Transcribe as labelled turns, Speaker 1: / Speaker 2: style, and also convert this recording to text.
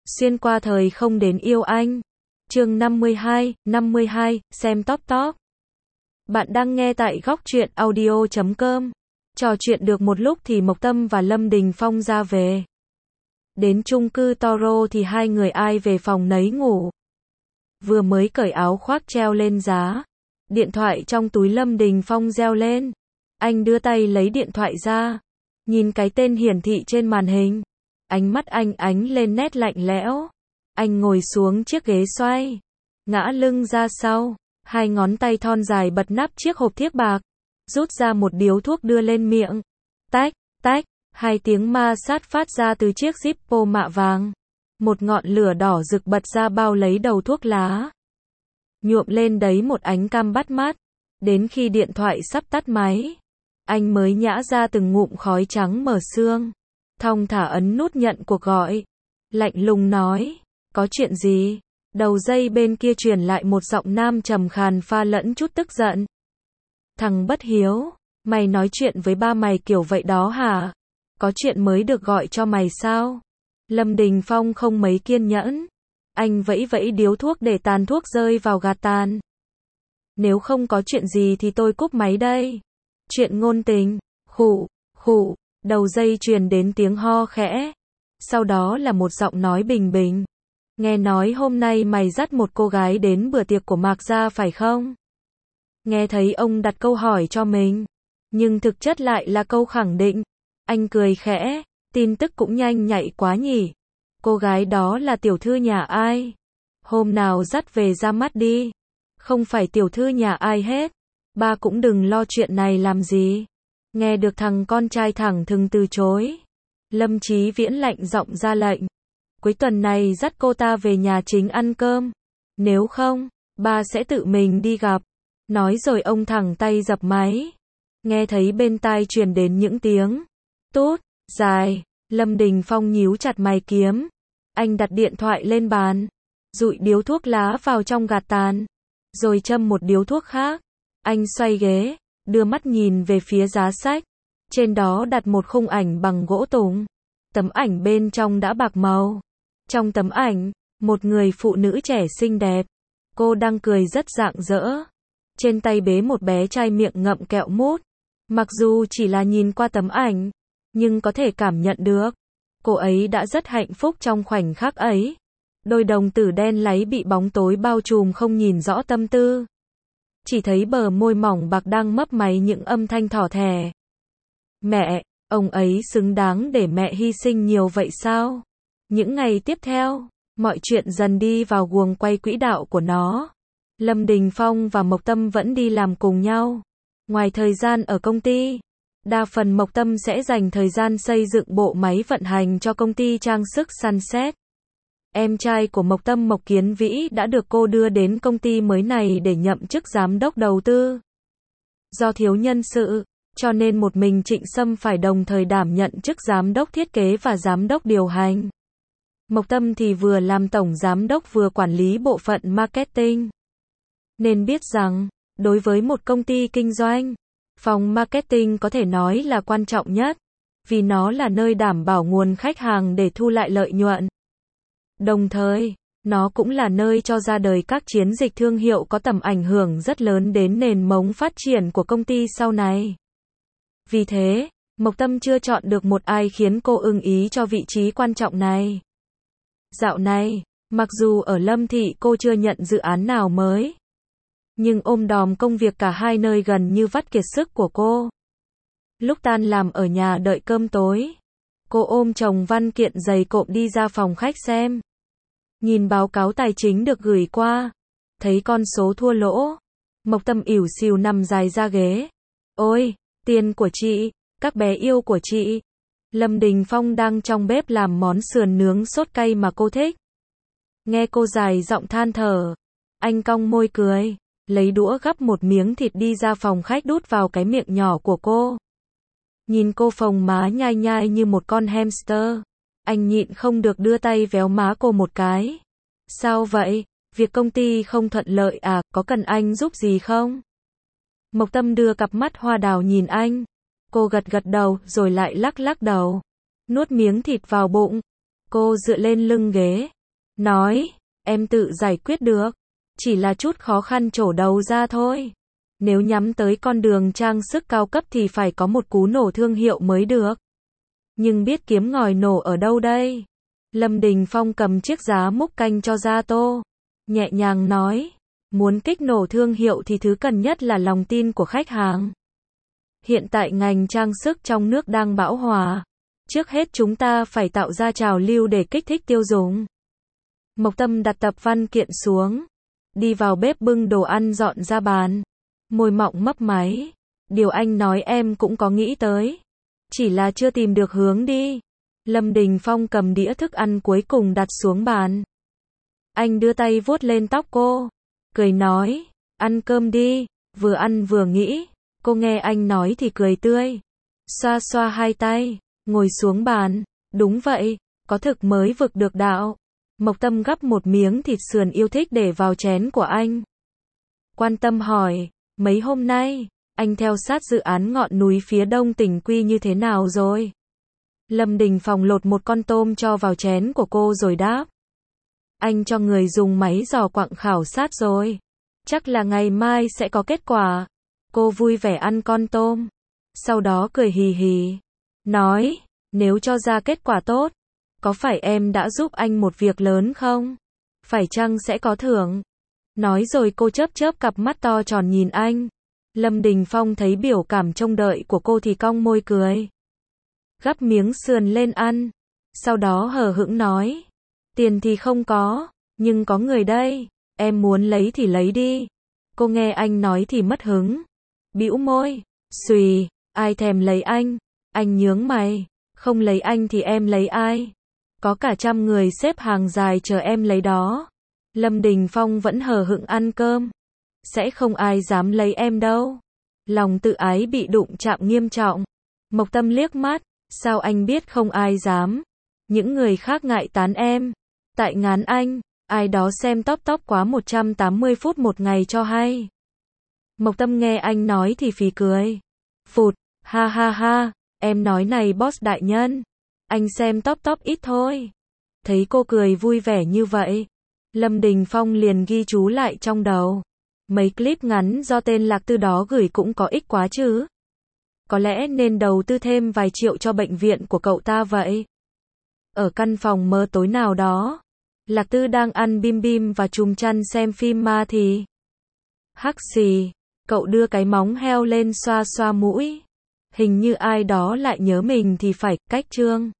Speaker 1: Xuyên qua thời không đến yêu anh. Chương 52, xem top top. Bạn đang nghe tại góc truyện audio.com. Trò chuyện được một lúc thì Mộc Tâm và Lâm Đình Phong ra về. Đến chung cư Toro thì hai người ai về phòng nấy ngủ. Vừa mới cởi áo khoác treo lên giá. Điện thoại trong túi Lâm Đình Phong reo lên. Anh đưa tay lấy điện thoại ra. Nhìn cái tên hiển thị trên màn hình. Ánh mắt anh ánh lên nét lạnh lẽo. Anh ngồi xuống chiếc ghế xoay. Ngã lưng ra sau. Hai ngón tay thon dài bật nắp chiếc hộp thiếc bạc. Rút ra một điếu thuốc đưa lên miệng. Tách, tách. Hai tiếng ma sát phát ra từ chiếc Zippo mạ vàng. Một ngọn lửa đỏ rực bật ra bao lấy đầu thuốc lá. Nhuộm lên đấy một ánh cam bắt mắt. Đến khi điện thoại sắp tắt máy, anh mới nhả ra từng ngụm khói trắng mờ sương. Thong thả ấn nút nhận cuộc gọi. Lạnh lùng nói, có chuyện gì? Đầu dây bên kia truyền lại một giọng nam trầm khàn pha lẫn chút tức giận. Thằng bất hiếu, mày nói chuyện với ba mày kiểu vậy đó hả? Có chuyện mới được gọi cho mày sao? Lâm Đình Phong không mấy kiên nhẫn. Anh vẫy vẫy điếu thuốc để tàn thuốc rơi vào gạt tàn. Nếu không có chuyện gì thì tôi cúp máy đây. Chuyện ngôn tình, khụ, khụ, đầu dây truyền đến tiếng ho khẽ. Sau đó là một giọng nói bình bình. Nghe nói hôm nay mày dắt một cô gái đến bữa tiệc của Mạc gia phải không? Nghe thấy ông đặt câu hỏi cho mình, nhưng thực chất lại là câu khẳng định. Anh cười khẽ, tin tức cũng nhanh nhạy quá nhỉ. Cô gái đó là tiểu thư nhà ai? Hôm nào dắt về ra mắt đi. Không phải tiểu thư nhà ai hết. Ba cũng đừng lo chuyện này làm gì. Nghe được thằng con trai thẳng thừng từ chối. Lâm Chí Viễn lạnh giọng ra lệnh. Cuối tuần này dắt cô ta về nhà chính ăn cơm. Nếu không, ba sẽ tự mình đi gặp. Nói rồi ông thẳng tay dập máy. Nghe thấy bên tai truyền đến những tiếng tút, dài. Lâm Đình Phong nhíu chặt mày kiếm. Anh đặt điện thoại lên bàn. Dụi điếu thuốc lá vào trong gạt tàn. Rồi châm một điếu thuốc khác. Anh xoay ghế, đưa mắt nhìn về phía giá sách. Trên đó đặt một khung ảnh bằng gỗ tùng. Tấm ảnh bên trong đã bạc màu. Trong tấm ảnh, một người phụ nữ trẻ xinh đẹp. Cô đang cười rất rạng rỡ. Trên tay bế một bé trai miệng ngậm kẹo mút. Mặc dù chỉ là nhìn qua tấm ảnh, nhưng có thể cảm nhận được. Cô ấy đã rất hạnh phúc trong khoảnh khắc ấy. Đôi đồng tử đen láy bị bóng tối bao trùm không nhìn rõ tâm tư. Chỉ thấy bờ môi mỏng bạc đang mấp máy những âm thanh thỏ thẻ. Mẹ, ông ấy xứng đáng để mẹ hy sinh nhiều vậy sao? Những ngày tiếp theo, mọi chuyện dần đi vào guồng quay quỹ đạo của nó. Lâm Đình Phong và Mộc Tâm vẫn đi làm cùng nhau. Ngoài thời gian ở công ty, đa phần Mộc Tâm sẽ dành thời gian xây dựng bộ máy vận hành cho công ty trang sức Sunset. Em trai của Mộc Tâm Mộc Kiến Vĩ đã được cô đưa đến công ty mới này để nhậm chức giám đốc đầu tư. Do thiếu nhân sự, cho nên một mình Trịnh Sâm phải đồng thời đảm nhận chức giám đốc thiết kế và giám đốc điều hành. Mộc Tâm thì vừa làm tổng giám đốc vừa quản lý bộ phận marketing. Nên biết rằng, đối với một công ty kinh doanh, phòng marketing có thể nói là quan trọng nhất, vì nó là nơi đảm bảo nguồn khách hàng để thu lại lợi nhuận. Đồng thời, nó cũng là nơi cho ra đời các chiến dịch thương hiệu có tầm ảnh hưởng rất lớn đến nền móng phát triển của công ty sau này. Vì thế, Mộc Tâm chưa chọn được một ai khiến cô ưng ý cho vị trí quan trọng này. Dạo này, mặc dù ở Lâm Thị cô chưa nhận dự án nào mới, nhưng ôm đồm công việc cả hai nơi gần như vắt kiệt sức của cô. Lúc tan làm ở nhà đợi cơm tối, cô ôm chồng văn kiện dày cộm đi ra phòng khách xem. Nhìn báo cáo tài chính được gửi qua, thấy con số thua lỗ. Mộc Tâm ỉu xìu nằm dài ra ghế. Ôi, tiền của chị, các bé yêu của chị. Lâm Đình Phong đang trong bếp làm món sườn nướng sốt cay mà cô thích. Nghe cô dài giọng than thở, anh cong môi cười, lấy đũa gắp một miếng thịt đi ra phòng khách đút vào cái miệng nhỏ của cô. Nhìn cô phồng má nhai nhai như một con hamster, anh nhịn không được đưa tay véo má cô một cái. Sao vậy? Việc công ty không thuận lợi à, có cần anh giúp gì không? Mộc Tâm đưa cặp mắt hoa đào nhìn anh. Cô gật gật đầu, rồi lại lắc lắc đầu. Nuốt miếng thịt vào bụng. Cô dựa lên lưng ghế, nói, em tự giải quyết được. Chỉ là chút khó khăn trổ đầu ra thôi. Nếu nhắm tới con đường trang sức cao cấp thì phải có một cú nổ thương hiệu mới được. Nhưng biết kiếm ngòi nổ ở đâu đây? Lâm Đình Phong cầm chiếc giá múc canh cho Gia Tô. Nhẹ nhàng nói, muốn kích nổ thương hiệu thì thứ cần nhất là lòng tin của khách hàng. Hiện tại ngành trang sức trong nước đang bão hòa. Trước hết chúng ta phải tạo ra trào lưu để kích thích tiêu dùng. Mộc Tâm đặt tập văn kiện xuống. Đi vào bếp bưng đồ ăn dọn ra bàn. Môi mọng mấp máy. Điều anh nói em cũng có nghĩ tới. Chỉ là chưa tìm được hướng đi. Lâm Đình Phong cầm đĩa thức ăn cuối cùng đặt xuống bàn. Anh đưa tay vuốt lên tóc cô. Cười nói, ăn cơm đi. Vừa ăn vừa nghĩ. Cô nghe anh nói thì cười tươi. Xoa xoa hai tay. Ngồi xuống bàn. Đúng vậy, có thực mới vực được đạo. Mộc Tâm gắp một miếng thịt sườn yêu thích để vào chén của anh. Quan tâm hỏi, mấy hôm nay, anh theo sát dự án ngọn núi phía đông tỉnh Quy như thế nào rồi? Lâm Đình Phong lột một con tôm cho vào chén của cô rồi đáp. Anh cho người dùng máy dò quặng khảo sát rồi. Chắc là ngày mai sẽ có kết quả. Cô vui vẻ ăn con tôm. Sau đó cười hì hì. Nói, nếu cho ra kết quả tốt, có phải em đã giúp anh một việc lớn không? Phải chăng sẽ có thưởng? Nói rồi cô chớp chớp cặp mắt to tròn nhìn anh. Lâm Đình Phong thấy biểu cảm trông đợi của cô thì cong môi cười. Gắp miếng sườn lên ăn. Sau đó hờ hững nói. Tiền thì không có, nhưng có người đây. Em muốn lấy thì lấy đi. Cô nghe anh nói thì mất hứng. Bĩu môi. Xùy, ai thèm lấy anh? Anh nhướng mày. Không lấy anh thì em lấy ai? Có cả 100 người xếp hàng dài chờ em lấy đó. Lâm Đình Phong vẫn hờ hững ăn cơm. Sẽ không ai dám lấy em đâu. Lòng tự ái bị đụng chạm nghiêm trọng. Mộc Tâm liếc mắt. Sao anh biết không ai dám? Những người khác ngại tán em. Tại ngán anh, ai đó xem top quá 180 phút một ngày cho hay. Mộc Tâm nghe anh nói thì phì cười. Phụt, ha ha ha, em nói này boss đại nhân. Anh xem top ít thôi. Thấy cô cười vui vẻ như vậy. Lâm Đình Phong liền ghi chú lại trong đầu. Mấy clip ngắn do tên Lạc Tư đó gửi cũng có ích quá chứ. Có lẽ nên đầu tư thêm vài triệu cho bệnh viện của cậu ta vậy. Ở căn phòng mơ tối nào đó, Lạc Tư đang ăn bim bim và chùm chăn xem phim ma thì hắc xì, cậu đưa cái móng heo lên xoa xoa mũi. Hình như ai đó lại nhớ mình thì phải, cách chương.